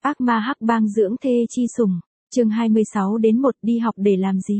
Ác ma hắc bang dưỡng thê chi sủng, chương 26 đến 1 đi học để làm gì?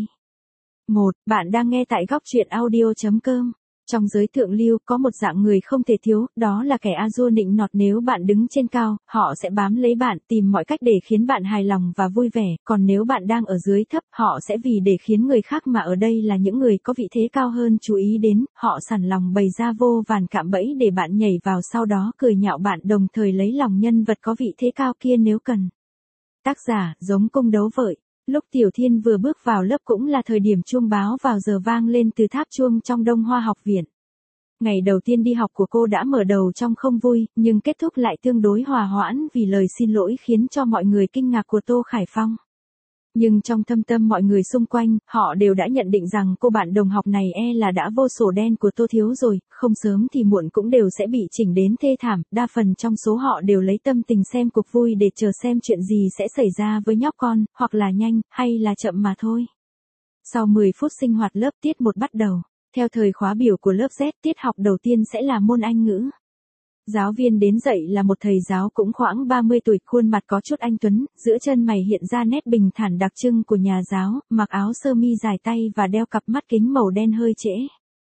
1. Bạn đang nghe tại góc truyện audio.com. Trong giới thượng lưu có một dạng người không thể thiếu, đó là kẻ a dua nịnh nọt. Nếu bạn đứng trên cao, họ sẽ bám lấy bạn, tìm mọi cách để khiến bạn hài lòng và vui vẻ, còn nếu bạn đang ở dưới thấp, họ sẽ vì để khiến người khác, mà ở đây là những người có vị thế cao hơn, chú ý đến, họ sẵn lòng bày ra vô vàn cạm bẫy để bạn nhảy vào, sau đó cười nhạo bạn, đồng thời lấy lòng nhân vật có vị thế cao kia nếu cần. Tác giả, giống cung đấu vợi. Lúc Tiểu Thiên vừa bước vào lớp cũng là thời điểm chuông báo vào giờ vang lên từ tháp chuông trong Đông Hoa học viện. Ngày đầu tiên đi học của cô đã mở đầu trong không vui, nhưng kết thúc lại tương đối hòa hoãn vì lời xin lỗi khiến cho mọi người kinh ngạc của Tô Khải Phong. Nhưng trong thâm tâm mọi người xung quanh, họ đều đã nhận định rằng cô bạn đồng học này là đã vô sổ đen của Tô Thiếu rồi, không sớm thì muộn cũng đều sẽ bị chỉnh đến thê thảm, đa phần trong số họ đều lấy tâm tình xem cuộc vui để chờ xem chuyện gì sẽ xảy ra với nhóc con, hoặc là nhanh, hay là chậm mà thôi. Sau 10 phút sinh hoạt lớp tiết 1 bắt đầu, theo thời khóa biểu của lớp Z, tiết học đầu tiên sẽ là môn Anh ngữ. Giáo viên đến dạy là một thầy giáo cũng khoảng 30 tuổi, khuôn mặt có chút anh tuấn, giữa chân mày hiện ra nét bình thản đặc trưng của nhà giáo, mặc áo sơ mi dài tay và đeo cặp mắt kính màu đen hơi trễ.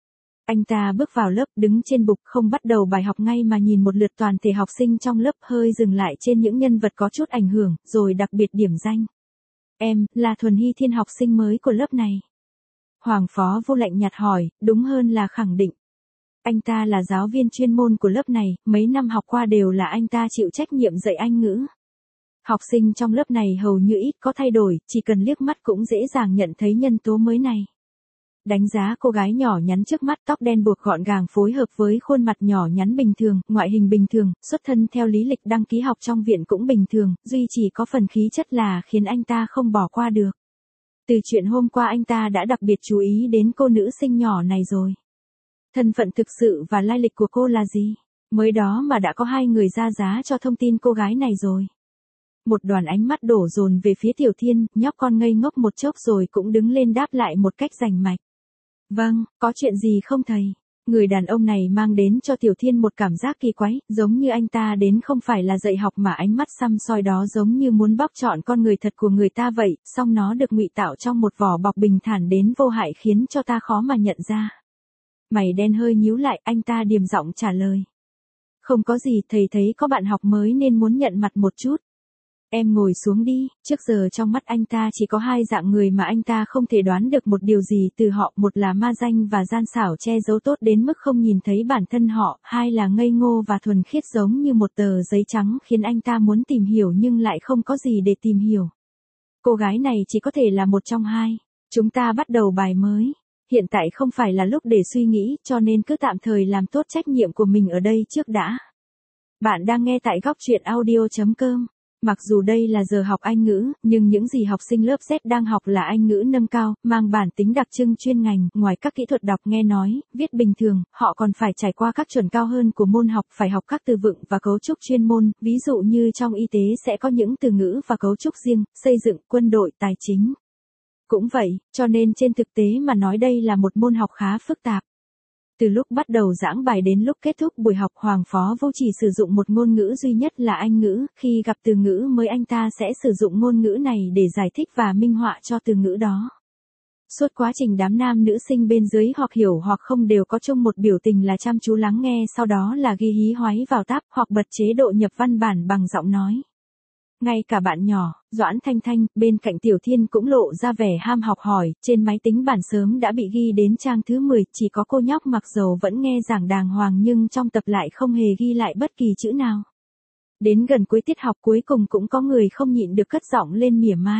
Anh ta bước vào lớp, đứng trên bục, không bắt đầu bài học ngay mà nhìn một lượt toàn thể học sinh trong lớp, hơi dừng lại trên những nhân vật có chút ảnh hưởng, rồi đặc biệt điểm danh. Em, là Thuần Hy Thiên, học sinh mới của lớp này. Hoàng Phó Vô lạnh nhạt hỏi, đúng hơn là khẳng định. Anh ta là giáo viên chuyên môn của lớp này, mấy năm học qua đều là anh ta chịu trách nhiệm dạy Anh ngữ. Học sinh trong lớp này hầu như ít có thay đổi, chỉ cần liếc mắt cũng dễ dàng nhận thấy nhân tố mới này. Đánh giá cô gái nhỏ nhắn trước mắt, tóc đen buộc gọn gàng phối hợp với khuôn mặt nhỏ nhắn bình thường, ngoại hình bình thường, xuất thân theo lý lịch đăng ký học trong viện cũng bình thường, duy chỉ có phần khí chất là khiến anh ta không bỏ qua được. Từ chuyện hôm qua anh ta đã đặc biệt chú ý đến cô nữ sinh nhỏ này rồi. Thân phận thực sự và lai lịch của cô là gì? Mới đó mà đã có 2 người ra giá cho thông tin cô gái này rồi. Một đoàn ánh mắt đổ dồn về phía Tiểu Thiên, nhóc con ngây ngốc một chốc rồi cũng đứng lên đáp lại một cách rành mạch. Vâng, có chuyện gì không thầy? Người đàn ông này mang đến cho Tiểu Thiên một cảm giác kỳ quái, giống như anh ta đến không phải là dạy học mà ánh mắt săm soi đó giống như muốn bóc trọn con người thật của người ta vậy, song nó được ngụy tạo trong một vỏ bọc bình thản đến vô hại khiến cho ta khó mà nhận ra. Mày đen hơi nhíu lại, anh ta điềm giọng trả lời. Không có gì, thầy thấy có bạn học mới nên muốn nhận mặt một chút. Em ngồi xuống đi. Trước giờ trong mắt anh ta chỉ có 2 dạng người mà anh ta không thể đoán được một điều gì từ họ, một là ma danh và gian xảo che giấu tốt đến mức không nhìn thấy bản thân họ, 2 là ngây ngô và thuần khiết giống như một tờ giấy trắng khiến anh ta muốn tìm hiểu nhưng lại không có gì để tìm hiểu. Cô gái này chỉ có thể là một trong 2. Chúng ta bắt đầu bài mới. Hiện tại không phải là lúc để suy nghĩ, cho nên cứ tạm thời làm tốt trách nhiệm của mình ở đây trước đã. Bạn đang nghe tại góc truyện audio.com. Mặc dù đây là giờ học Anh ngữ, nhưng những gì học sinh lớp Z đang học là Anh ngữ nâng cao, mang bản tính đặc trưng chuyên ngành, ngoài các kỹ thuật đọc nghe nói, viết bình thường, họ còn phải trải qua các chuẩn cao hơn của môn học, phải học các từ vựng và cấu trúc chuyên môn, ví dụ như trong y tế sẽ có những từ ngữ và cấu trúc riêng, xây dựng, quân đội, tài chính. Cũng vậy, cho nên trên thực tế mà nói đây là một môn học khá phức tạp. Từ lúc bắt đầu giảng bài đến lúc kết thúc buổi học, Hoàng Phó Vô chỉ sử dụng một ngôn ngữ duy nhất là Anh ngữ, khi gặp từ ngữ mới anh ta sẽ sử dụng ngôn ngữ này để giải thích và minh họa cho từ ngữ đó. Suốt quá trình đám nam nữ sinh bên dưới hoặc hiểu hoặc không đều có chung một biểu tình là chăm chú lắng nghe, sau đó là ghi hí hoáy vào tab hoặc bật chế độ nhập văn bản bằng giọng nói. Ngay cả bạn nhỏ, Doãn Thanh Thanh, bên cạnh Tiểu Thiên cũng lộ ra vẻ ham học hỏi, trên máy tính bảng sớm đã bị ghi đến trang thứ 10, chỉ có cô nhóc mặc dầu vẫn nghe giảng đàng hoàng nhưng trong tập lại không hề ghi lại bất kỳ chữ nào. Đến gần cuối tiết học cuối cùng cũng có người không nhịn được cất giọng lên mỉa mai.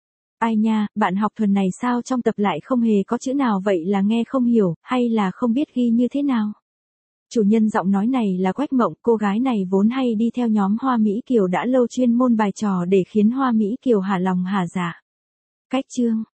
Ai nha, bạn học Thuần này sao trong tập lại không hề có chữ nào vậy, là nghe không hiểu, hay là không biết ghi như thế nào? Chủ nhân giọng nói này là Quách Mộng, cô gái này vốn hay đi theo nhóm Hoa Mỹ Kiều đã lâu, chuyên môn bài trò để khiến Hoa Mỹ Kiều hả lòng hả dạ. Cách chương,